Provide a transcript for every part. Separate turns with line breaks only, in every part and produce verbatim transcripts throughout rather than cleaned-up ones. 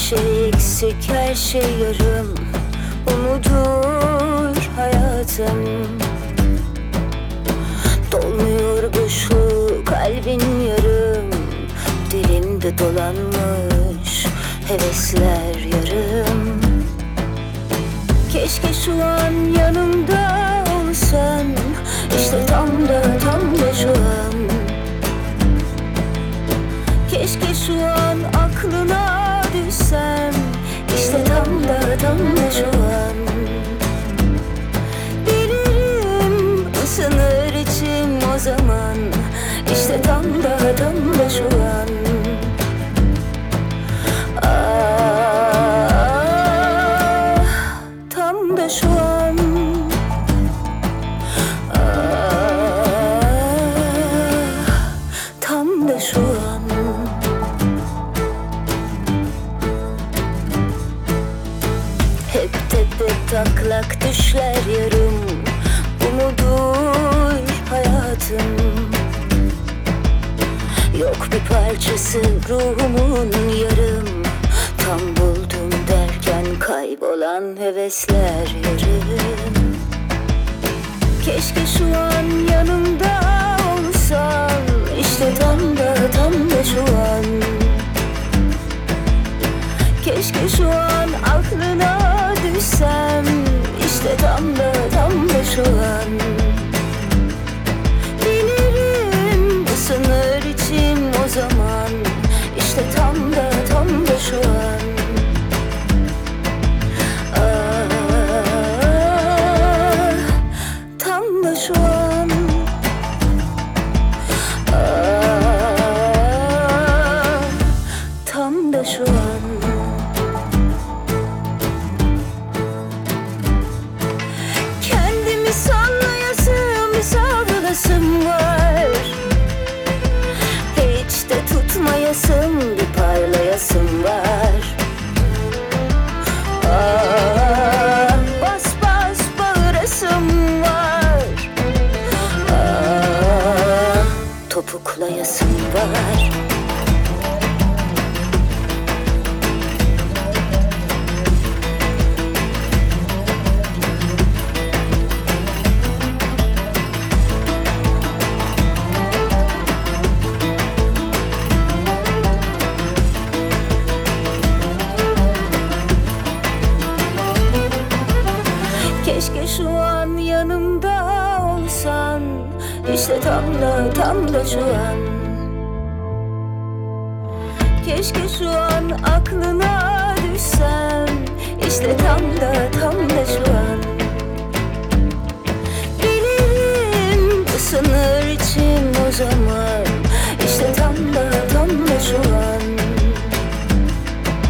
şey eksik, her şey yarım. Umudur hayatım. Dolmuyor boşluğu, kalbin yarım. Dilimde dolanmış hevesler yarım. Keşke şu an yanımda olsan, işte tam da tam da şu an. Keşke şu an aklına düşsem, işte tam da tam da şu an. Bilirim ısınır içim o zaman, işte tam da tam da şu an. Ah, tam da şu an. Ah, tam da şu an. Hep tepe taklak düşler yarım. Umudur hayatım. Yok bir parçası ruhumun yarım. Tam buldum derken kaybolan hevesler yarım. Keşke şu an yanımda olsan, işte tam da tam da şu an. Keşke şu an aklına düşsem, işte tam da tam da şu an. Bilirim ısınır içim o zaman, işte tam da tam da şu an. Ah, tam da şu an. Ah, tam da şu an. Kendimi sallayasım, savrulasım var. Hiç de tutmayasım, bir parlayasım var. Ah, bas bas bağırasım var. Ah, topuklayasım var. Keşke şu an yanımda olsan, işte tam da tam da şu an. Keşke şu an aklına düşsem, işte tam da tam da şu an. Bilirim ısınır içim o zaman, işte tam da tam da şu an.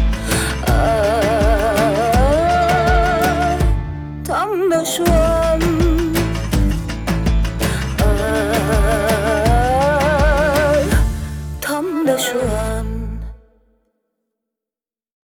Ah, tam da şu an.